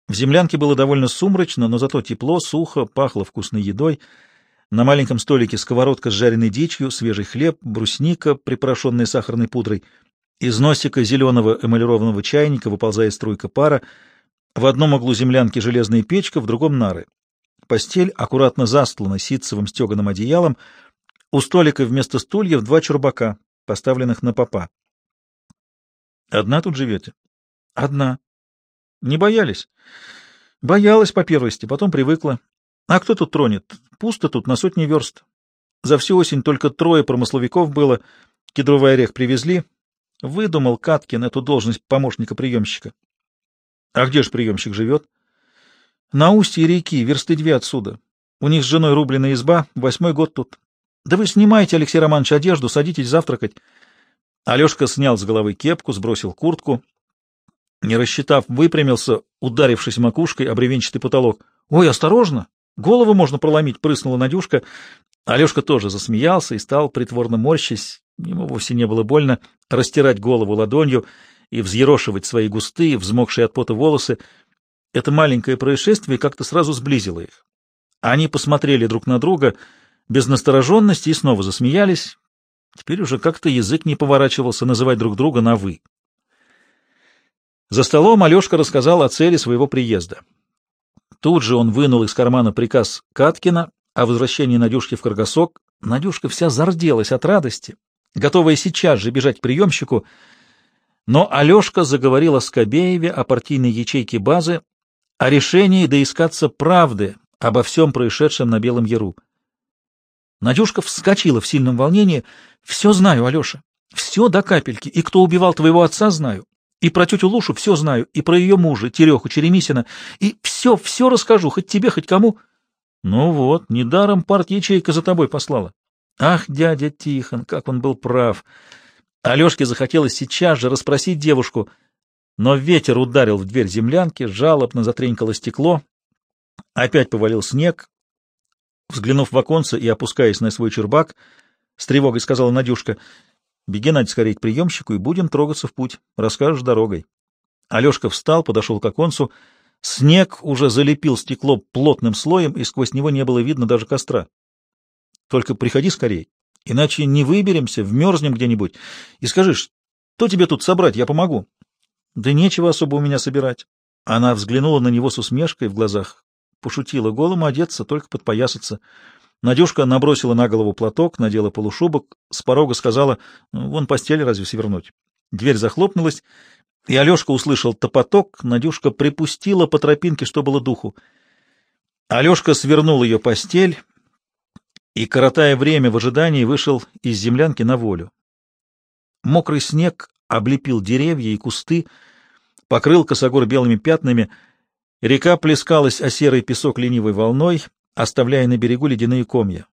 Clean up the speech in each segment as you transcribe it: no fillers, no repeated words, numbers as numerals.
В землянке было довольно сумрачно, но зато тепло, сухо, пахло вкусной едой. На маленьком столике сковородка с жареной дичью, свежий хлеб, брусника, припорошенная сахарной пудрой. Из носика зеленого эмалированного чайника выползает струйка пара. В одном углу землянки железная печка, в другом — нары. Постель аккуратно застлана ситцевым стеганым одеялом. У столика вместо стульев 2 чурбака, поставленных на попа. — Одна тут живете? — Одна. — Не боялись? — Боялась по первости, потом привыкла. А кто тут тронет? Пусто тут на сотни верст. За всю осень только 3 промысловиков было, кедровый орех привезли. Выдумал Каткин эту должность помощника-приемщика. — А где ж приемщик живет? — На устье реки, версты 2 отсюда. У них с женой рубленая изба, 8-й год тут. Да вы снимайте, Алексей Романович, одежду, садитесь завтракать. Алешка снял с головы кепку, сбросил куртку. Не рассчитав, выпрямился, ударившись макушкой об бревенчатый потолок. — Ой, осторожно! Голову можно проломить, — прыснула Надюшка. Алешка тоже засмеялся и стал, притворно морщась, ему вовсе не было больно, растирать голову ладонью и взъерошивать свои густые, взмокшие от пота волосы. Это маленькое происшествие как-то сразу сблизило их. Они посмотрели друг на друга без настороженности и снова засмеялись. Теперь уже как-то язык не поворачивался называть друг друга на «вы». За столом Алешка рассказал о цели своего приезда. Тут же он вынул из кармана приказ Каткина о возвращении Надюшки в Каргасок. Надюшка вся зарделась от радости, готовая сейчас же бежать к приемщику, но Алешка заговорил о Скобееве, о партийной ячейке базы, о решении доискаться правды обо всем происшедшем на Белом Яру. Надюшка вскочила в сильном волнении. — Все знаю, Алеша, все до капельки, и кто убивал твоего отца, знаю. И про тетю Лушу все знаю, и про ее мужа, Тереху Черемисина, и все расскажу, хоть тебе, хоть кому. Ну вот, недаром парт-ячейка за тобой послала. Ах, дядя Тихон, как он был прав. Алешке захотелось сейчас же расспросить девушку, но ветер ударил в дверь землянки, жалобно затренькало стекло, опять повалил снег. Взглянув в оконце и опускаясь на свой чурбак, с тревогой сказала Надюшка: — Беги, Надь, скорее к приемщику, и будем трогаться в путь. Расскажешь дорогой. Алешка встал, подошел к оконцу. Снег уже залепил стекло плотным слоем, и сквозь него не было видно даже костра. — Только приходи скорее, иначе не выберемся, вмерзнем где-нибудь. И скажи, что тебе тут собрать, я помогу. — Да нечего особо у меня собирать. Она взглянула на него с усмешкой в глазах. Пошутила: голому одеться, только подпоясаться. Надюшка набросила на голову платок, надела полушубок, с порога сказала: вон постель разве свернуть. Дверь захлопнулась, и Алешка услышал топоток. Надюшка припустила по тропинке, что было духу. Алешка свернул ее постель и, коротая время в ожидании, вышел из землянки на волю. Мокрый снег облепил деревья и кусты, покрыл косогор белыми пятнами. Река плескалась о серый песок ленивой волной, оставляя на берегу ледяные комья.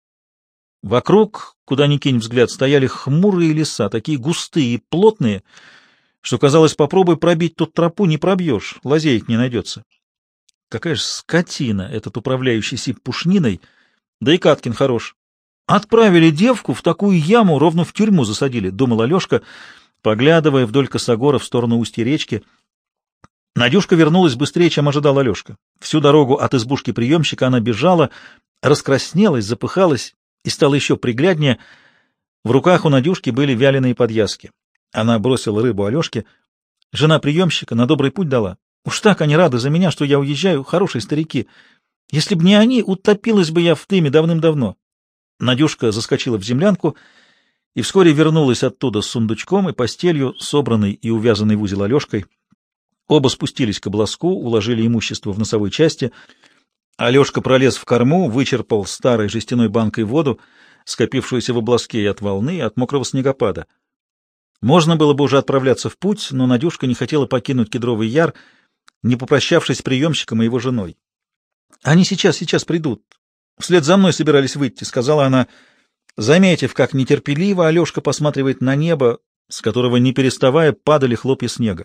Вокруг, куда ни кинь взгляд, стояли хмурые леса, такие густые и плотные, что, казалось, попробуй пробить тут тропу, не пробьешь, лазеек не найдется. Какая же скотина этот управляющий сип-пушниной, да и Каткин хорош. Отправили девку в такую яму, ровно в тюрьму засадили, — думал Алешка, поглядывая вдоль косогора в сторону устья речки. Надюшка вернулась быстрее, чем ожидал Алешка. Всю дорогу от избушки приемщика она бежала, раскраснелась, запыхалась и стала еще пригляднее. В руках у Надюшки были вяленые подвязки. Она бросила рыбу Алешке. Жена приемщика на добрый путь дала. Уж так они рады за меня, что я уезжаю, хорошие старики. Если б не они, утопилась бы я в дыме давным-давно. Надюшка заскочила в землянку и вскоре вернулась оттуда с сундучком и постелью, собранной и увязанной в узел Алешкой. Оба спустились к обласку, уложили имущество в носовой части. Алешка пролез в корму, вычерпал старой жестяной банкой воду, скопившуюся в обласке и от волны, и от мокрого снегопада. Можно было бы уже отправляться в путь, но Надюшка не хотела покинуть Кедровый Яр, не попрощавшись с приемщиком и его женой. — Они сейчас придут. Вслед за мной собирались выйти, — сказала она, заметив, как нетерпеливо Алешка посматривает на небо, с которого, не переставая, падали хлопья снега.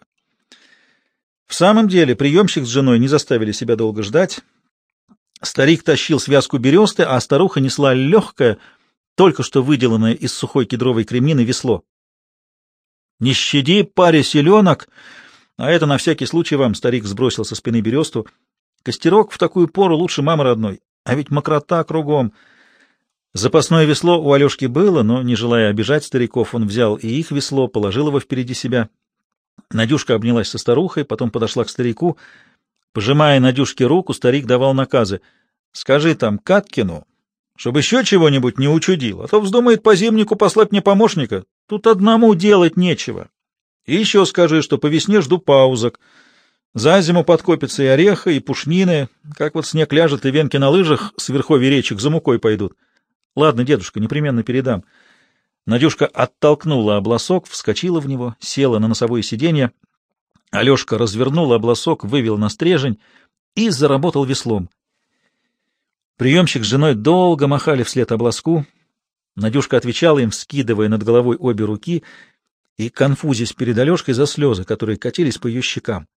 В самом деле приемщик с женой не заставили себя долго ждать. Старик тащил связку бересты, а старуха несла легкое, только что выделанное из сухой кедровой кремнины весло. — Не щади, паре селенок, А это на всякий случай вам, — старик сбросил со спины бересту. Костерок в такую пору лучше мамы родной, а ведь мокрота кругом. Запасное весло у Алешки было, но, не желая обижать стариков, он взял и их весло, положил его впереди себя. Надюшка обнялась со старухой, потом подошла к старику. Пожимая Надюшке руку, старик давал наказы. — Скажи там Каткину, чтобы еще чего-нибудь не учудил, а то вздумает по зимнику послать мне помощника. Тут одному делать нечего. И еще скажи, что по весне жду паузок. За зиму подкопится и ореха, и пушнины. Как вот снег ляжет, и венки на лыжах с верховья речек за мукой пойдут. Ладно, дедушка, непременно передам. Надюшка оттолкнула обласок, вскочила в него, села на носовое сиденье. Алешка развернул обласок, вывел на стрежень и заработал веслом. Приемщик с женой долго махали вслед обласку. Надюшка отвечала им, вскидывая над головой обе руки и конфузясь перед Алешкой за слезы, которые катились по ее щекам.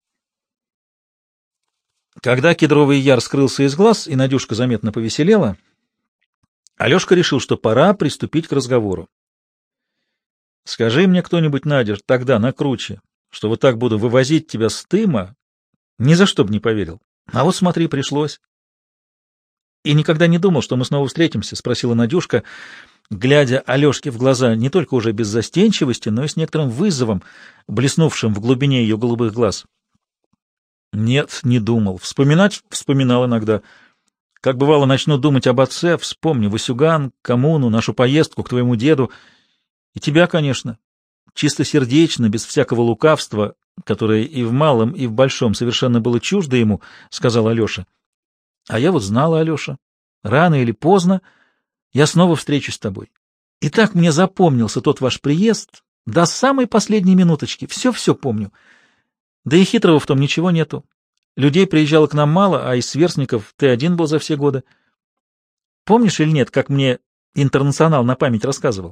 Когда кедровый яр скрылся из глаз, и Надюшка заметно повеселела, Алешка решил, что пора приступить к разговору. — Скажи мне кто-нибудь, Надя, тогда на круче, что вот так буду вывозить тебя с Тыма, ни за что б не поверил. А вот смотри, пришлось. — И никогда не думал, что мы снова встретимся? — спросила Надюшка, глядя Алешке в глаза не только уже без застенчивости, но и с некоторым вызовом, блеснувшим в глубине ее голубых глаз. — Нет, не думал. Вспоминать вспоминал иногда. Как бывало, начну думать об отце, вспомню Васюган, коммуну, нашу поездку к твоему деду. И тебя, конечно. Чистосердечно, без всякого лукавства, которое и в малом, и в большом совершенно было чуждо ему, — сказал Алеша. А я вот знала, Алеша, рано или поздно я снова встречусь с тобой. И так мне запомнился тот ваш приезд до самой последней минуточки. Все-все помню. Да и хитрого в том ничего нету. Людей приезжало к нам мало, а из сверстников ты один был за все годы. Помнишь или нет, как мне Интернационал на память рассказывал?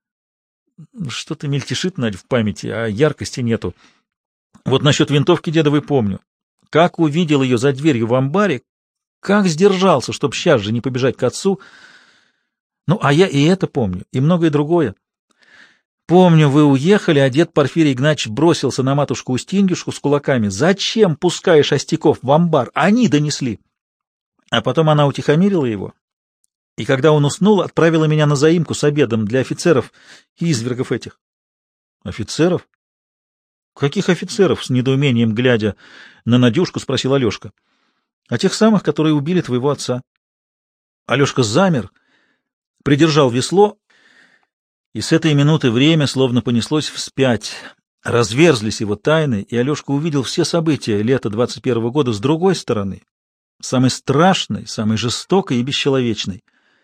Что-то мельтешит, Надь, в памяти, а яркости нету. Вот насчет винтовки дедовой помню. Как увидел ее за дверью в амбаре, как сдержался, чтоб сейчас же не побежать к отцу. Ну, а я и это помню, и многое другое. Помню, вы уехали, а дед Порфирий Игнатьевич бросился на матушку Устиньюшку с кулаками. «Зачем пускаешь остяков в амбар? Они донесли!» А потом она утихомирила его, и когда он уснул, отправила меня на заимку с обедом для офицеров и извергов этих. Офицеров? Каких офицеров? С недоумением глядя на Надюшку, спросил Алешка. А тех самых, которые убили твоего отца. Алешка замер, придержал весло, и с этой минуты время словно понеслось вспять. Разверзлись его тайны, и Алешка увидел все события лета 21-го года с другой стороны, самой страшной, самой жестокой и бесчеловечной.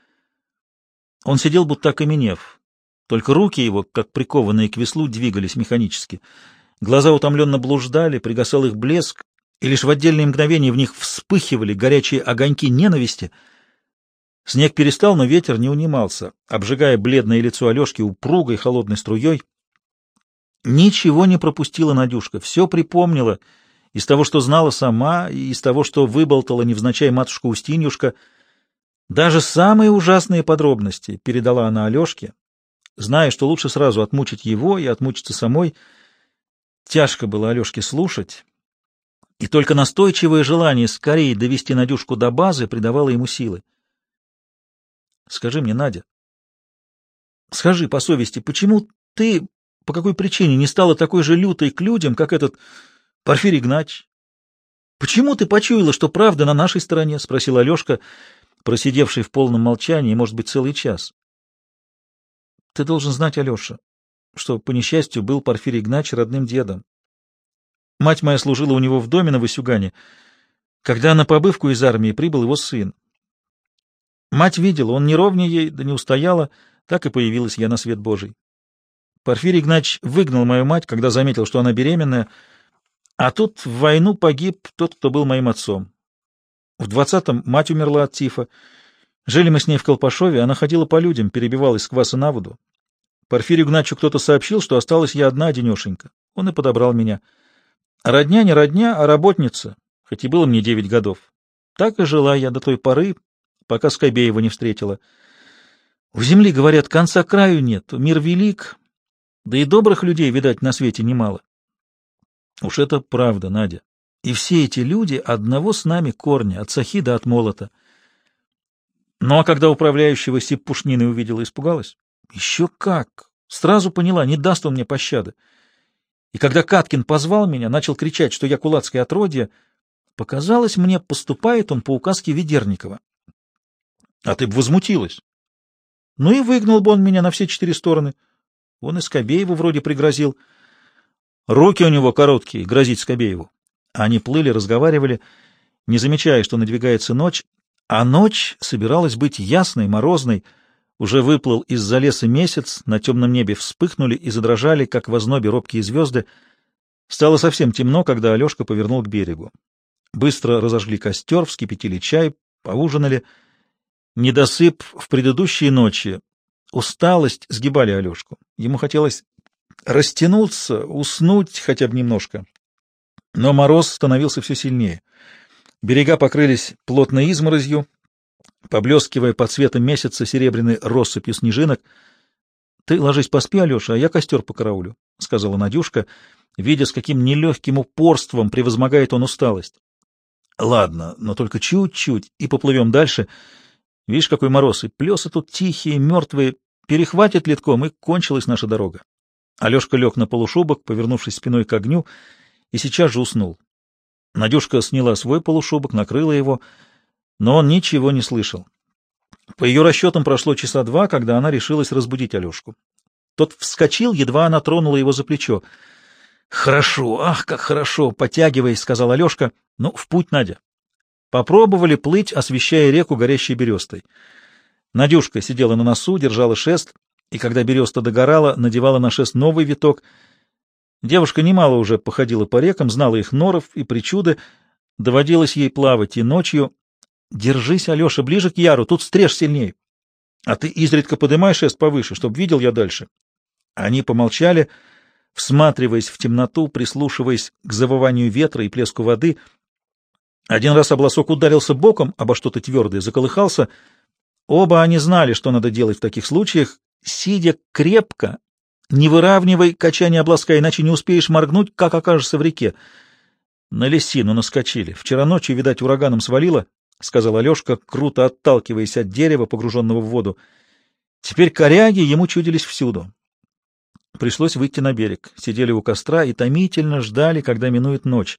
Он сидел, будто окаменев. Только руки его, как прикованные к веслу, двигались механически. Глаза утомленно блуждали, пригасал их блеск, и лишь в отдельные мгновения в них вспыхивали горячие огоньки ненависти. Снег перестал, но ветер не унимался, обжигая бледное лицо Алешки упругой холодной струей. Ничего не пропустила Надюшка, все припомнила из того, что знала сама, и из того, что выболтала невзначай матушка Устиньюшка. Даже самые ужасные подробности передала она Алешке, зная, что лучше сразу отмучить его и отмучиться самой. Тяжко было Алешке слушать, и только настойчивое желание скорее довести Надюшку до базы придавало ему силы. Скажи мне, Надя, скажи по совести, почему ты, по какой причине не стала такой же лютой к людям, как этот Порфирий Игнатьевич? Почему ты почуяла, что правда на нашей стороне? — спросил Алешка, просидевший в полном молчании, может быть, целый час. Ты должен знать, Алеша, что, по несчастью, был Порфирий Игнатьевич родным дедом. Мать моя служила у него в доме на Васюгане, когда на побывку из армии прибыл его сын. Мать видела, он не ровнее ей, да не устояла, так и появилась я на свет Божий. Порфирий Игнатьевич выгнал мою мать, когда заметил, что она беременная, а тут в войну погиб тот, кто был моим отцом. В 20-м мать умерла от тифа. Жили мы с ней в Колпашове, она ходила по людям, перебивалась с кваса на воду. Порфирию Игнатьевичу кто-то сообщил, что осталась я одна, одинешенька. Он и подобрал меня. Родня не родня, а работница, хоть и было мне 9 годов. Так и жила я до той поры, пока Скобеева не встретила. У земли, говорят, конца краю нет, мир велик, да и добрых людей, видать, на свете немало. Уж это правда, Надя. И все эти люди одного с нами корня, от сахи до от молота. Ну а когда управляющего Сиппушнины увидела, испугалась? Еще как! Сразу поняла, не даст он мне пощады. И когда Каткин позвал меня, начал кричать, что я кулацкое отродье, показалось мне, поступает он по указке Ведерникова. А ты б возмутилась. Ну и выгнал бы он меня на все 4 стороны. Он и Скобееву вроде пригрозил. Руки у него короткие, грозить Скобееву. Они плыли, разговаривали, не замечая, что надвигается ночь, а ночь собиралась быть ясной, морозной. Уже выплыл из-за леса месяц, на темном небе вспыхнули и задрожали, как в ознобе робкие звезды. Стало совсем темно, когда Алешка повернул к берегу. Быстро разожгли костер, вскипятили чай, поужинали. Недосып в предыдущие ночи, усталость сгибали Алешку. Ему хотелось растянуться, уснуть хотя бы немножко. Но мороз становился все сильнее. Берега покрылись плотной изморозью, поблескивая под светом месяца серебряной россыпью снежинок. — Ты ложись поспи, Алеша, а я костер покараулю, — сказала Надюшка, видя, с каким нелегким упорством превозмогает он усталость. — Ладно, но только чуть-чуть, и поплывем дальше. Видишь, какой мороз, и плесы тут тихие, мертвые, перехватит ледком, и кончилась наша дорога. Алешка лег на полушубок, повернувшись спиной к огню, и сейчас же уснул. Надюшка сняла свой полушубок, накрыла его, но он ничего не слышал. По ее расчетам прошло часа 2, когда она решилась разбудить Алешку. Тот вскочил, едва она тронула его за плечо. — Хорошо, ах, как хорошо! — потягиваясь, сказал Алешка. — Ну, в путь, Надя. Попробовали плыть, освещая реку горящей берестой. Надюшка сидела на носу, держала шест, и когда береста догорала, надевала на шест новый виток. Девушка немало уже походила по рекам, знала их норов и причуды, доводилось ей плавать и ночью. Держись, Алеша, ближе к яру, тут стрежь сильней. А ты изредка подымай шест повыше, чтоб видел я дальше. Они помолчали, всматриваясь в темноту, прислушиваясь к завыванию ветра и плеску воды. Один раз обласок ударился боком обо что-то твердое, заколыхался. Оба они знали, что надо делать в таких случаях, сидя крепко. Не выравнивай качание обласка, иначе не успеешь моргнуть, как окажешься в реке. На лесину наскочили. Вчера ночью, видать, ураганом свалило, — сказал Алешка, круто отталкиваясь от дерева, погруженного в воду. Теперь коряги ему чудились всюду. Пришлось выйти на берег. Сидели у костра и томительно ждали, когда минует ночь.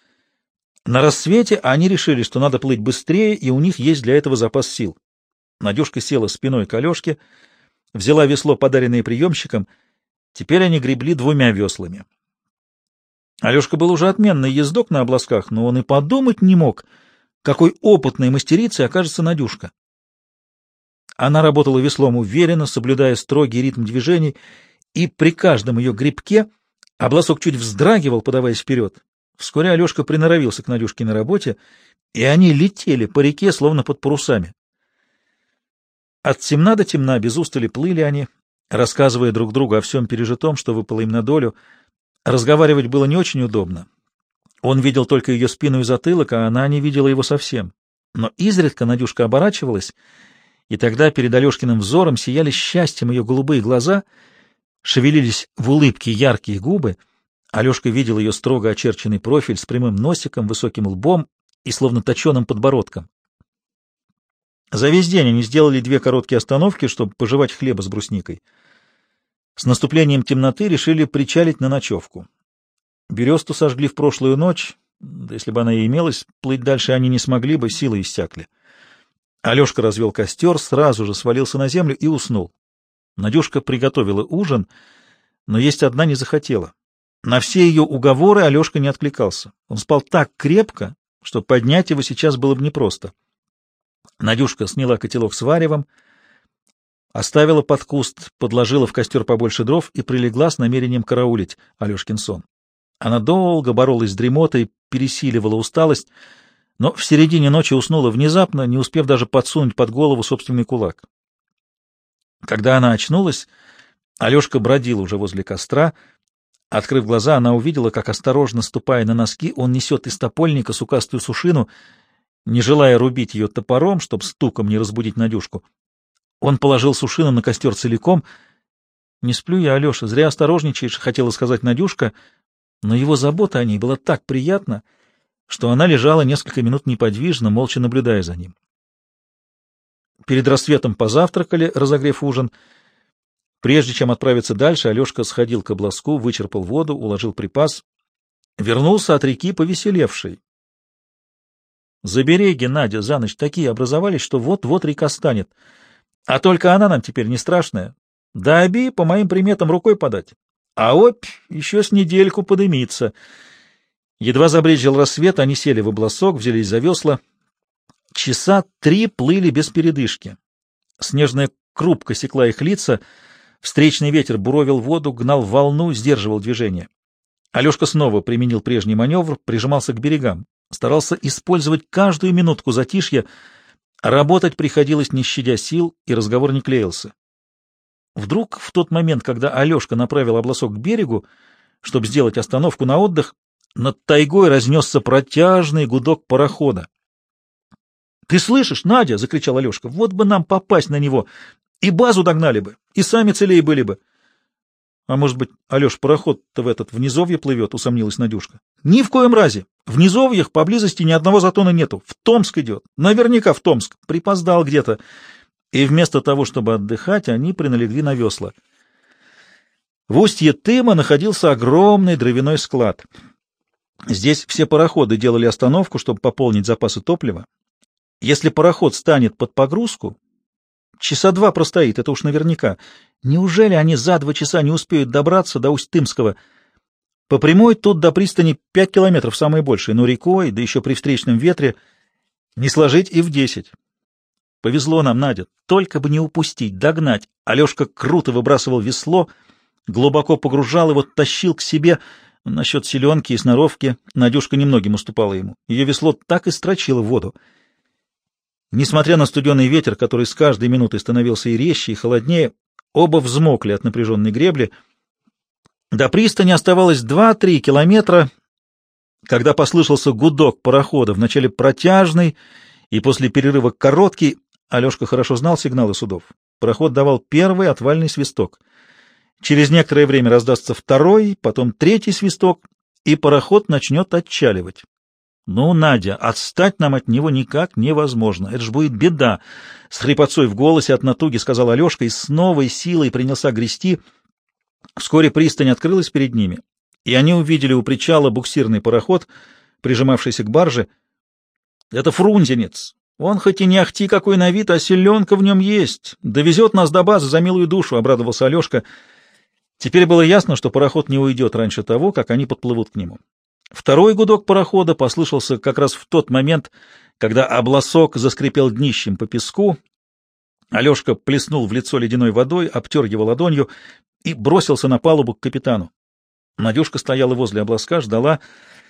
На рассвете они решили, что надо плыть быстрее, и у них есть для этого запас сил. Надюшка села спиной к Алешке, взяла весло, подаренное приемщиком. Теперь они гребли 2 веслами. Алешка был уже отменный ездок на обласках, но он и подумать не мог, какой опытной мастерицей окажется Надюшка. Она работала веслом уверенно, соблюдая строгий ритм движений, и при каждом ее гребке обласок чуть вздрагивал, подаваясь вперед. Вскоре Алешка приноровился к Надюшкиной работе, и они летели по реке, словно под парусами. От темна до темна без устали плыли они, рассказывая друг другу о всем пережитом, что выпало им на долю. Разговаривать было не очень удобно. Он видел только ее спину и затылок, а она не видела его совсем. Но изредка Надюшка оборачивалась, и тогда перед Алешкиным взором сияли счастьем ее голубые глаза, шевелились в улыбке яркие губы. Алешка видел ее строго очерченный профиль с прямым носиком, высоким лбом и словно точеным подбородком. За весь день они сделали 2 короткие остановки, чтобы пожевать хлеба с брусникой. С наступлением темноты решили причалить на ночевку. Бересту сожгли в прошлую ночь, да если бы она и имелась, плыть дальше они не смогли бы, силы иссякли. Алешка развел костер, сразу же свалился на землю и уснул. Надюшка приготовила ужин, но есть одна не захотела. На все ее уговоры Алешка не откликался. Он спал так крепко, что поднять его сейчас было бы непросто. Надюшка сняла котелок с варевом, оставила под куст, подложила в костер побольше дров и прилегла с намерением караулить Алешкин сон. Она долго боролась с дремотой, пересиливала усталость, но в середине ночи уснула внезапно, не успев даже подсунуть под голову собственный кулак. Когда она очнулась, Алешка бродил уже возле костра. Открыв глаза, она увидела, как, осторожно ступая на носки, он несет из топольника сукастую сушину, не желая рубить ее топором, чтобы стуком не разбудить Надюшку. Он положил сушину на костер целиком. — Не сплю я, Алеша, зря осторожничаешь, — хотела сказать Надюшка, но его забота о ней была так приятна, что она лежала несколько минут неподвижно, молча наблюдая за ним. Перед рассветом позавтракали, разогрев ужин. Прежде чем отправиться дальше, Алешка сходил к облазку, вычерпал воду, уложил припас, вернулся от реки повеселевший. Забереги, Надя, за ночь такие образовались, что вот-вот река станет. А только она нам теперь не страшная. До Оби, по моим приметам, рукой подать. А Обь еще с недельку подымится. Едва забрезжил рассвет, они сели в обласок, взялись за весла. Часа 3 плыли без передышки. Снежная крупка секла их лица, встречный ветер буровил воду, гнал волну, сдерживал движение. Алешка снова применил прежний маневр, прижимался к берегам, старался использовать каждую минутку затишья. Работать приходилось, не щадя сил, и разговор не клеился. Вдруг, в тот момент, когда Алешка направил обласок к берегу, чтобы сделать остановку на отдых, над тайгой разнесся протяжный гудок парохода. — Ты слышишь, Надя? — закричал Алешка. — Вот бы нам попасть на него, и базу догнали бы, и сами целее были бы. — А может быть, Алеш, пароход-то в низовье плывет? — усомнилась Надюшка. — Ни в коем разе. В низовьях поблизости ни одного затона нету. В Томск идет. Наверняка в Томск. Припоздал где-то. И вместо того, чтобы отдыхать, они приналегли на весла. В устье Тыма находился огромный дровяной склад. Здесь все пароходы делали остановку, чтобы пополнить запасы топлива. Если пароход станет под погрузку, часа 2 простоит, это уж наверняка. Неужели они за 2 часа не успеют добраться до Усть-Тымского? По прямой тут до пристани 5 километров, самое большее, но рекой, да еще при встречном ветре, не сложить и в 10. Повезло нам, Надя, только бы не упустить, догнать. Алешка круто выбрасывал весло, глубоко погружал его, тащил к себе. Насчет селенки и сноровки Надюшка немногим уступала ему. Ее весло так и строчило в воду. Несмотря на студеный ветер, который с каждой минутой становился и резче, и холоднее, оба взмокли от напряженной гребли. До пристани оставалось 2-3 километра, когда послышался гудок парохода, вначале протяжный и после перерыва короткий. Алешка хорошо знал сигналы судов. Пароход давал первый отвальный свисток. Через некоторое время раздастся второй, потом третий свисток, и пароход начнет отчаливать. Ну, Надя, отстать нам от него никак невозможно. Это ж будет беда. С хрипотцой в голосе от натуги сказал Алешка и с новой силой принялся грести. Вскоре пристань открылась перед ними, и они увидели у причала буксирный пароход, прижимавшийся к барже. Это Фрунзенец. Он хоть и не ахти какой на вид, а селенка в нем есть. Довезет нас до базы за милую душу, — обрадовался Алешка. Теперь было ясно, что пароход не уйдет раньше того, как они подплывут к нему. Второй гудок парохода послышался как раз в тот момент, когда обласок заскрипел днищем по песку. Алешка плеснул в лицо ледяной водой, обтер его ладонью и бросился на палубу к капитану. Надюшка стояла возле обласка, ждала.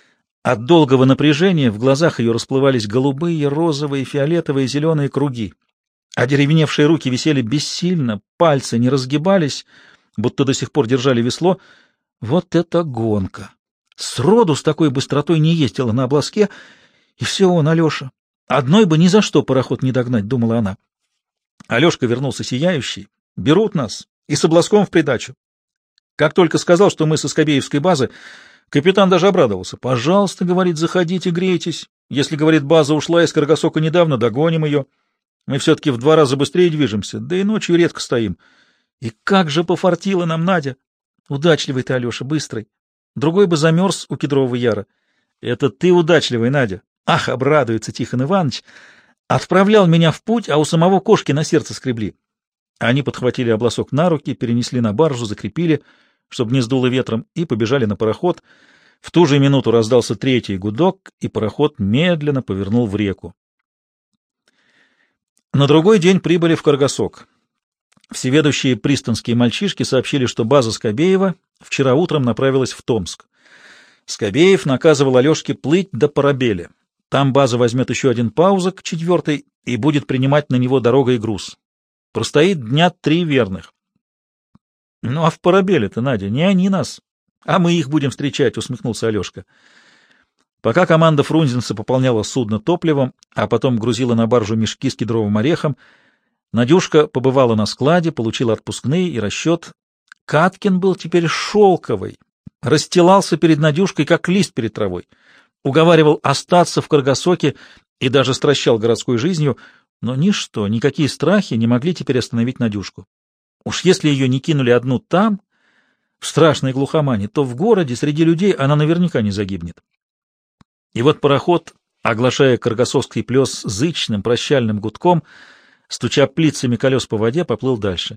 От долгого напряжения в глазах ее расплывались голубые, розовые, фиолетовые, зеленые круги. Одеревеневшие руки висели бессильно, пальцы не разгибались, будто до сих пор держали весло. Вот это гонка! Сроду с такой быстротой не ездила на обласке, и все он, Алеша. Одной бы ни за что пароход не догнать, думала она. Алешка вернулся сияющий. Берут нас, и с обласком в придачу. Как только сказал, что мы со Скобеевской базы, капитан даже обрадовался. «Пожалуйста, — говорит, — заходите, грейтесь. Если, — говорит, — база ушла из Каргасока недавно, догоним ее. Мы все-таки в 2 раза быстрее движемся, да и ночью редко стоим. И как же пофартило нам, Надя! Удачливый ты, Алеша, быстрый. Другой бы замерз у Кедрового Яра. Это ты удачливый, Надя. Ах, обрадуется Тихон Иванович. Отправлял меня в путь, а у самого кошки на сердце скребли». Они подхватили обласок на руки, перенесли на баржу, закрепили, чтобы не сдуло ветром, и побежали на пароход. В ту же минуту раздался третий гудок, и пароход медленно повернул в реку. На другой день прибыли в Каргасок. Всеведущие пристанские мальчишки сообщили, что база Скобеева вчера утром направилась в Томск. Скобеев наказывал Алешке плыть до Парабеля. Там база возьмет еще один паузок, 4-й, и будет принимать на него дорога и груз. Простоит дня 3 верных. — Ну, а в Парабеле-то, Надя, не они нас, а мы их будем встречать, — усмехнулся Алешка. Пока команда Фрунзенца пополняла судно топливом, а потом грузила на баржу мешки с кедровым орехом, Надюшка побывала на складе, получила отпускные и расчет. Каткин был теперь шелковый. расстилался перед Надюшкой, как лист перед травой, уговаривал остаться в Каргасоке и даже стращал городской жизнью, но ничто, никакие страхи не могли теперь остановить Надюшку. Уж если ее не кинули одну там, в страшной глухомане, то в городе среди людей она наверняка не загибнет. И вот пароход, оглашая Каргасовский плес зычным прощальным гудком, стуча плицами колес по воде, поплыл дальше.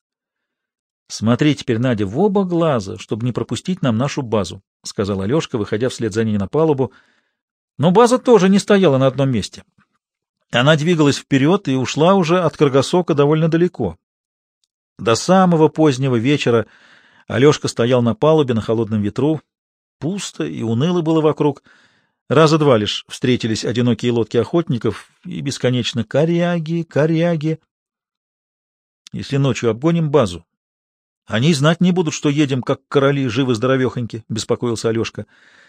— Смотри теперь, Надя, в оба глаза, чтобы не пропустить нам нашу базу, — сказал Алешка, выходя вслед за ней на палубу. Но база тоже не стояла на одном месте. Она двигалась вперед и ушла уже от Каргасока довольно далеко. До самого позднего вечера Алешка стоял на палубе на холодном ветру. Пусто и уныло было вокруг. Раза два лишь встретились одинокие лодки охотников и бесконечно коряги, коряги. Если ночью обгоним базу, они знать не будут, что едем, как короли, живы-здоровехоньки, — беспокоился Алешка.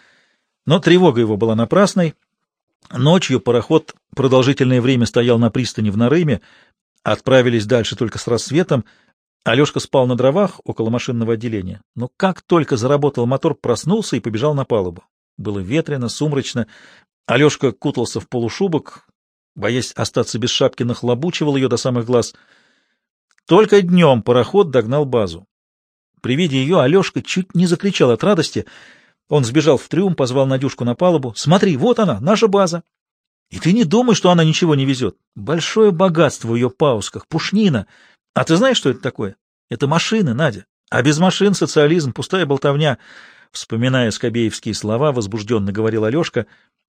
Но тревога его была напрасной. Ночью пароход продолжительное время стоял на пристани в Нарыме, отправились дальше только с рассветом. Алешка спал на дровах около машинного отделения, но как только заработал мотор, проснулся и побежал на палубу. Было ветрено, сумрачно. Алешка кутался в полушубок, боясь остаться без шапки, нахлобучивал ее до самых глаз. Только днем пароход догнал базу. При виде ее Алешка чуть не закричал от радости. Он сбежал в трюм, позвал Надюшку на палубу. — Смотри, вот она, наша база. И ты не думай, что она ничего не везет. Большое богатство в ее паусках, пушнина. А ты знаешь, что это такое? Это машины, Надя. А без машин социализм, пустая болтовня. Вспоминая скобеевские слова, возбужденно говорил Алешка.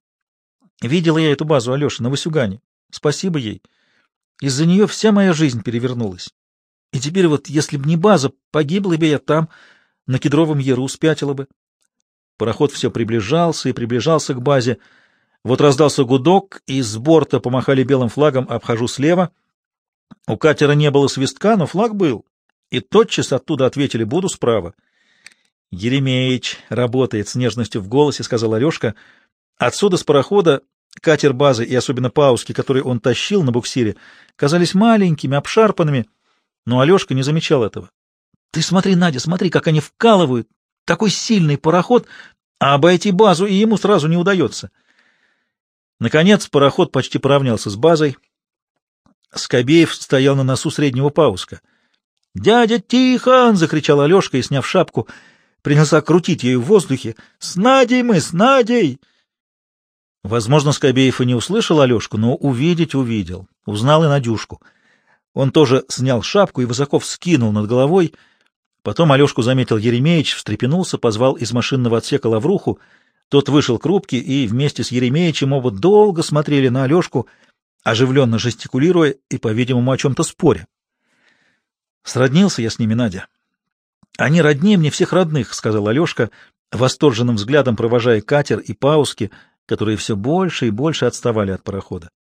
Видела я эту базу, Алеша, на Васюгане. Спасибо ей. Из-за нее вся моя жизнь перевернулась. И теперь вот, если б не база, погибла бы я там, на Кедровом Яру, спятила бы. Пароход все приближался и приближался к базе. Вот раздался гудок, и с борта помахали белым флагом «Обхожу слева». У катера не было свистка, но флаг был, и тотчас оттуда ответили «Буду справа». «Еремеич работает», — с нежностью в голосе сказал Алешка. Отсюда с парохода катер базы и особенно пауски, которые он тащил на буксире, казались маленькими, обшарпанными, но Алешка не замечал этого. — Ты смотри, Надя, смотри, как они вкалывают! Такой сильный пароход, а обойти базу и ему сразу не удается. Наконец пароход почти поравнялся с базой. Скобеев стоял на носу среднего пауска. — Дядя Тихон! — закричал Алешка и, сняв шапку, принялся крутить ею в воздухе. — С Надей мы, с Надей! Возможно, Скобеев и не услышал Алешку, но увидеть увидел. Узнал и Надюшку. Он тоже снял шапку и высоко вскинул над головой. Потом Алешку заметил Еремеич, встрепенулся, позвал из машинного отсека Лавруху. Тот вышел к рубке, и вместе с Еремеичем оба долго смотрели на Алешку, оживленно жестикулируя и, по-видимому, о чем-то споря. «Сроднился я с ними, Надя. Они роднее мне всех родных», — сказал Алешка, восторженным взглядом провожая катер и пауски, которые все больше и больше отставали от парохода.